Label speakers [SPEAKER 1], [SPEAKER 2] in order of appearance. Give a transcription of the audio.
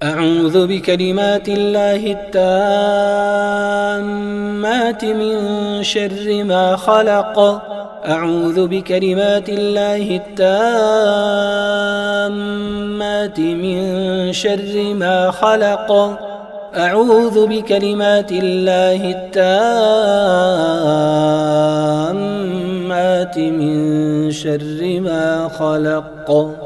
[SPEAKER 1] أعوذ بكلمات الله التامات من شر ما خلق. أعوذ بكلمات الله التامات من شر ما خلق. أعوذ بكلمات الله التامات من شر ما خلق.